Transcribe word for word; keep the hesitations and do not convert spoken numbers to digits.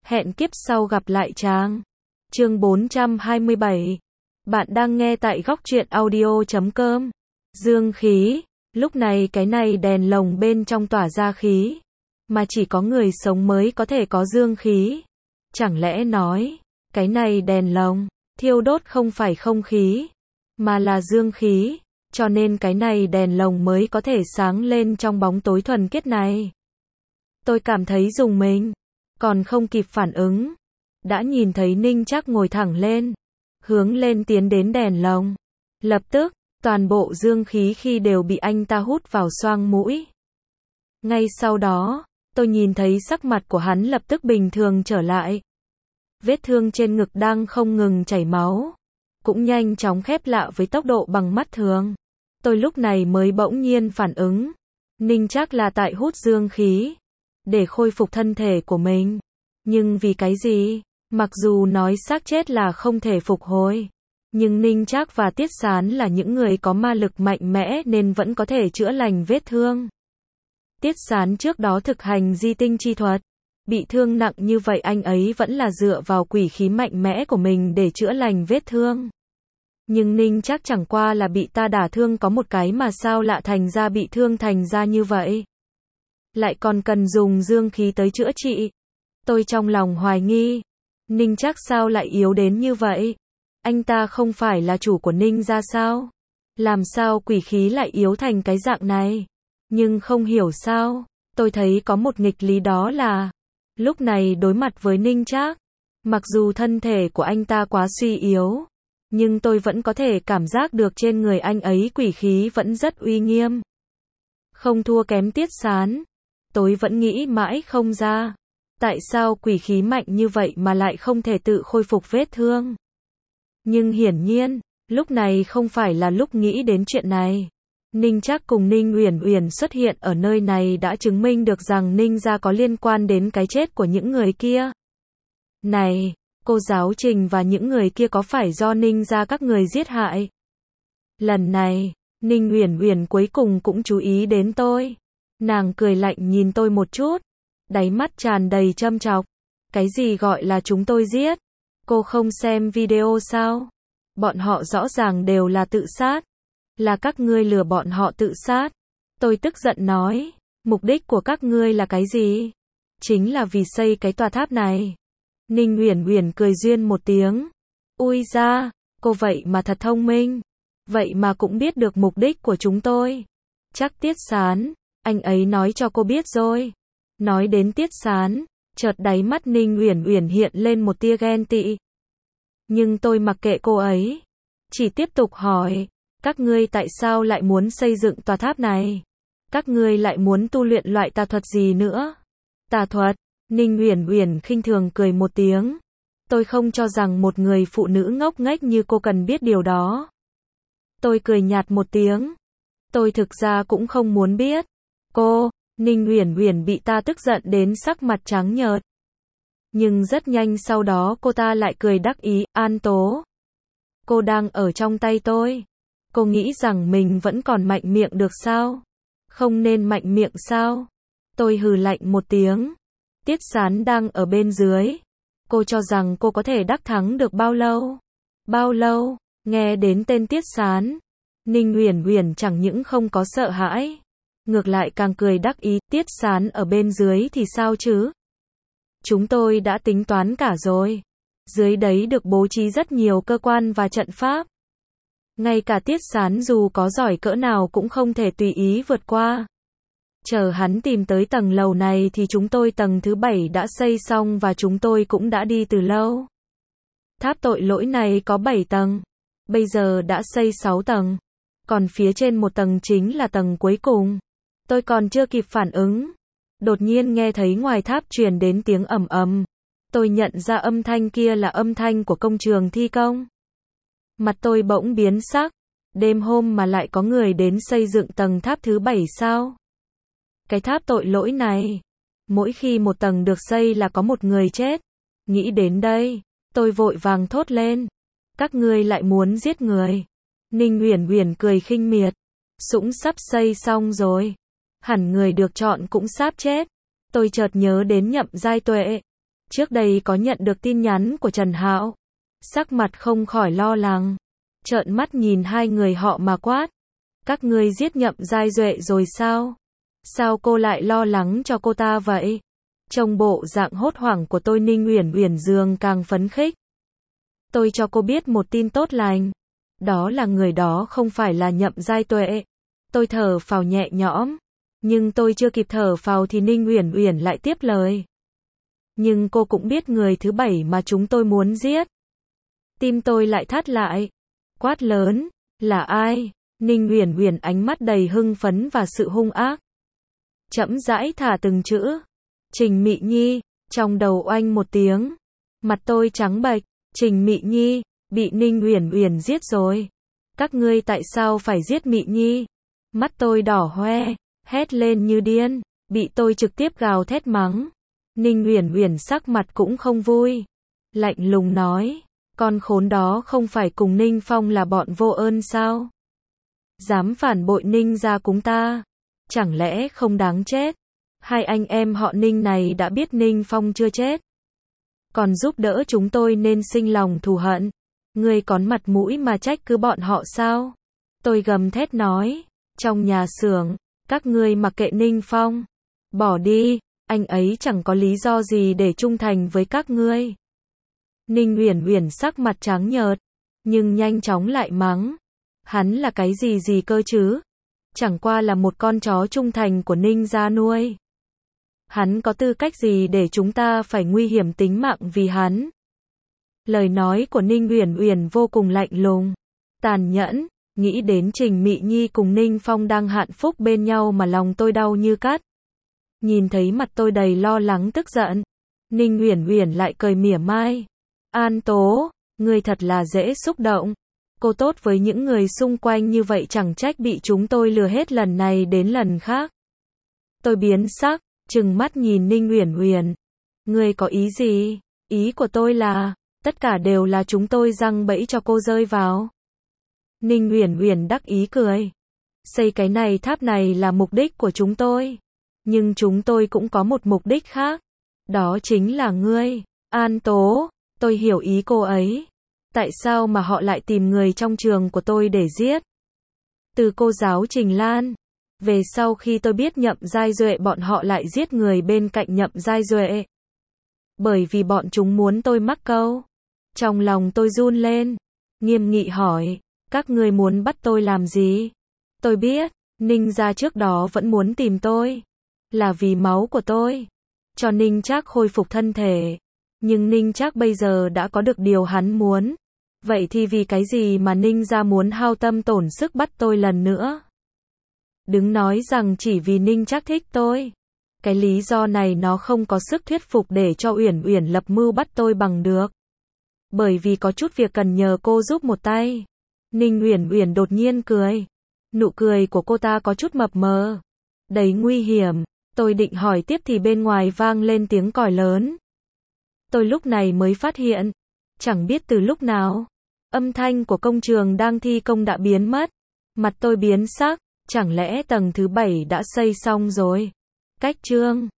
Hẹn kiếp sau gặp lại chàng. Chương bốn trăm hai mươi bảy. Bạn đang nghe tại góc truyện audio chấm com. Dương khí. Lúc này cái này đèn lồng bên trong tỏa ra khí. Mà chỉ có người sống mới có thể có dương khí. Chẳng lẽ nói, cái này đèn lồng, thiêu đốt không phải không khí, mà là dương khí. Cho nên cái này đèn lồng mới có thể sáng lên trong bóng tối thuần khiết này. Tôi cảm thấy rùng mình. Còn không kịp phản ứng. Đã nhìn thấy Ninh Trác ngồi thẳng lên. Hướng lên tiến đến đèn lồng. Lập tức, toàn bộ dương khí khi đều bị anh ta hút vào xoang mũi. Ngay sau đó, tôi nhìn thấy sắc mặt của hắn lập tức bình thường trở lại. Vết thương trên ngực đang không ngừng chảy máu. Cũng nhanh chóng khép lại với tốc độ bằng mắt thường. Tôi lúc này mới bỗng nhiên phản ứng. Ninh Trác là tại hút dương khí. Để khôi phục thân thể của mình. Nhưng vì cái gì? Mặc dù nói xác chết là không thể phục hồi. Nhưng Ninh Trác và Tiết Sán là những người có ma lực mạnh mẽ nên vẫn có thể chữa lành vết thương. Tiết Sán trước đó thực hành di tinh chi thuật. Bị thương nặng như vậy anh ấy vẫn là dựa vào quỷ khí mạnh mẽ của mình để chữa lành vết thương. Nhưng Ninh Trác chẳng qua là bị ta đả thương có một cái mà sao lạ thành ra bị thương thành ra như vậy. Lại còn cần dùng dương khí tới chữa trị. Tôi trong lòng hoài nghi. Ninh Trác sao lại yếu đến như vậy? Anh ta không phải là chủ của Ninh gia sao? Làm sao quỷ khí lại yếu thành cái dạng này? Nhưng không hiểu sao, tôi thấy có một nghịch lý đó là, lúc này đối mặt với Ninh Trác, mặc dù thân thể của anh ta quá suy yếu, nhưng tôi vẫn có thể cảm giác được trên người anh ấy quỷ khí vẫn rất uy nghiêm. Không thua kém Tiết Sán. Tôi vẫn nghĩ mãi không ra. Tại sao quỷ khí mạnh như vậy mà lại không thể tự khôi phục vết thương? Nhưng hiển nhiên, lúc này không phải là lúc nghĩ đến chuyện này. Ninh Trác cùng Ninh Uyển Uyển xuất hiện ở nơi này đã chứng minh được rằng Ninh gia có liên quan đến cái chết của những người kia. Này, cô giáo Trình và những người kia có phải do Ninh gia các người giết hại? Lần này, Ninh Uyển Uyển cuối cùng cũng chú ý đến tôi. Nàng cười lạnh nhìn tôi một chút. Đáy mắt tràn đầy châm chọc. Cái gì gọi là chúng tôi giết? Cô không xem video sao? Bọn họ rõ ràng đều là tự sát. Là các ngươi lừa bọn họ tự sát. Tôi tức giận nói. Mục đích của các ngươi là cái gì? Chính là vì xây cái tòa tháp này. Ninh Uyển Uyển cười duyên một tiếng. Ui da, cô vậy mà thật thông minh. Vậy mà cũng biết được mục đích của chúng tôi. Chắc Tiết Sán, anh ấy nói cho cô biết rồi. Nói đến Tiết Sán, chợt đáy mắt Ninh Uyển Uyển hiện lên một tia ghen tị. Nhưng tôi mặc kệ cô ấy. Chỉ tiếp tục hỏi, các ngươi tại sao lại muốn xây dựng tòa tháp này? Các ngươi lại muốn tu luyện loại tà thuật gì nữa? Tà thuật? Ninh Uyển Uyển khinh thường cười một tiếng. Tôi không cho rằng một người phụ nữ ngốc nghếch như cô cần biết điều đó. Tôi cười nhạt một tiếng. Tôi thực ra cũng không muốn biết. Cô, Ninh Uyển Uyển bị ta tức giận đến sắc mặt trắng nhợt. Nhưng rất nhanh sau đó cô ta lại cười đắc ý, An Tố. Cô đang ở trong tay tôi. Cô nghĩ rằng mình vẫn còn mạnh miệng được sao? Không nên mạnh miệng sao? Tôi hừ lạnh một tiếng. Tiết Sán đang ở bên dưới. Cô cho rằng cô có thể đắc thắng được bao lâu? Bao lâu? Nghe đến tên Tiết Sán, Ninh Uyển Uyển chẳng những không có sợ hãi, ngược lại càng cười đắc ý. Tiết Sán ở bên dưới thì sao chứ? Chúng tôi đã tính toán cả rồi. Dưới đấy được bố trí rất nhiều cơ quan và trận pháp. Ngay cả Tiết Sán dù có giỏi cỡ nào cũng không thể tùy ý vượt qua. Chờ hắn tìm tới tầng lầu này thì chúng tôi tầng thứ bảy đã xây xong và chúng tôi cũng đã đi từ lâu. Tháp tội lỗi này có bảy tầng. Bây giờ đã xây sáu tầng. Còn phía trên một tầng chính là tầng cuối cùng. Tôi còn chưa kịp phản ứng. Đột nhiên nghe thấy ngoài tháp truyền đến tiếng ầm ầm. Tôi nhận ra âm thanh kia là âm thanh của công trường thi công. Mặt tôi bỗng biến sắc. Đêm hôm mà lại có người đến xây dựng tầng tháp thứ bảy sao? Cái tháp tội lỗi này, mỗi khi một tầng được xây là có một người chết. Nghĩ đến đây, tôi vội vàng thốt lên. Các ngươi lại muốn giết người. Ninh Uyển Uyển cười khinh miệt. Sũng sắp xây xong rồi. Hẳn người được chọn cũng sắp chết. Tôi chợt nhớ đến Nhậm Giai Tuệ. Trước đây có nhận được tin nhắn của Trần Hạo. Sắc mặt không khỏi lo lắng. Trợn mắt nhìn hai người họ mà quát. Các ngươi giết Nhậm Giai Duệ rồi sao? Sao cô lại lo lắng cho cô ta vậy? Trông bộ dạng hốt hoảng của tôi, Ninh Uyển Uyển dường càng phấn khích. Tôi cho cô biết một tin tốt lành. Đó là người đó không phải là Nhậm Giai Tuệ. Tôi thở phào nhẹ nhõm. Nhưng tôi chưa kịp thở phào thì Ninh Uyển Uyển lại tiếp lời. Nhưng cô cũng biết người thứ bảy mà chúng tôi muốn giết. Tim tôi lại thắt lại. Quát lớn. Là ai? Ninh Uyển Uyển ánh mắt đầy hưng phấn và sự hung ác. Chậm rãi thả từng chữ. Trình Mị Nhi. Trong đầu oanh một tiếng. Mặt tôi trắng bệch. Trình Mị Nhi. Bị Ninh Uyển Uyển giết rồi. Các ngươi tại sao phải giết Mị Nhi? Mắt tôi đỏ hoe. Hét lên như điên. Bị tôi trực tiếp gào thét mắng. Ninh Uyển Uyển sắc mặt cũng không vui. Lạnh lùng nói. Con khốn đó không phải cùng Ninh Phong là bọn vô ơn sao? Dám phản bội Ninh gia chúng ta. Chẳng lẽ không đáng chết? Hai anh em họ Ninh này đã biết Ninh Phong chưa chết. Còn giúp đỡ chúng tôi nên sinh lòng thù hận. Ngươi có mặt mũi mà trách cứ bọn họ sao? Tôi gầm thét nói. Trong nhà xưởng, các ngươi mặc kệ Ninh Phong. Bỏ đi, anh ấy chẳng có lý do gì để trung thành với các ngươi. Ninh Uyển Uyển sắc mặt trắng nhợt, nhưng nhanh chóng lại mắng. Hắn là cái gì gì cơ chứ? Chẳng qua là một con chó trung thành của Ninh gia nuôi. Hắn có tư cách gì để chúng ta phải nguy hiểm tính mạng vì hắn? Lời nói của Ninh Uyển Uyển vô cùng lạnh lùng, tàn nhẫn. Nghĩ đến Trình Mị Nhi cùng Ninh Phong đang hạnh phúc bên nhau mà lòng tôi đau như cắt. Nhìn thấy mặt tôi đầy lo lắng tức giận, Ninh Uyển Uyển lại cười mỉa mai. An Tố, ngươi thật là dễ xúc động. Cô tốt với những người xung quanh như vậy chẳng trách bị chúng tôi lừa hết lần này đến lần khác. Tôi biến sắc, trừng mắt nhìn Ninh Uyển Uyển. Ngươi có ý gì? Ý của tôi là, tất cả đều là chúng tôi giăng bẫy cho cô rơi vào. Ninh Uyển Uyển đắc ý cười. Xây cái này tháp này là mục đích của chúng tôi. Nhưng chúng tôi cũng có một mục đích khác. Đó chính là ngươi, An Tố. Tôi hiểu ý cô ấy. Tại sao mà họ lại tìm người trong trường của tôi để giết? Từ cô giáo Trình Lan. Về sau khi tôi biết Nhậm Giai Duệ bọn họ lại giết người bên cạnh Nhậm Giai Duệ. Bởi vì bọn chúng muốn tôi mắc câu. Trong lòng tôi run lên. Nghiêm nghị hỏi. Các ngươi muốn bắt tôi làm gì? Tôi biết, Ninh gia trước đó vẫn muốn tìm tôi. Là vì máu của tôi. Cho Ninh Trác khôi phục thân thể. Nhưng Ninh Trác bây giờ đã có được điều hắn muốn. Vậy thì vì cái gì mà Ninh gia muốn hao tâm tổn sức bắt tôi lần nữa? Đừng nói rằng chỉ vì Ninh Trác thích tôi. Cái lý do này nó không có sức thuyết phục để cho Uyển Uyển lập mưu bắt tôi bằng được. Bởi vì có chút việc cần nhờ cô giúp một tay. Ninh Uyển Uyển đột nhiên cười. Nụ cười của cô ta có chút mập mờ, đầy nguy hiểm. Tôi định hỏi tiếp thì bên ngoài vang lên tiếng còi lớn. Tôi lúc này mới phát hiện, chẳng biết từ lúc nào, âm thanh của công trường đang thi công đã biến mất. Mặt tôi biến sắc, chẳng lẽ tầng thứ bảy đã xây xong rồi? Cách chương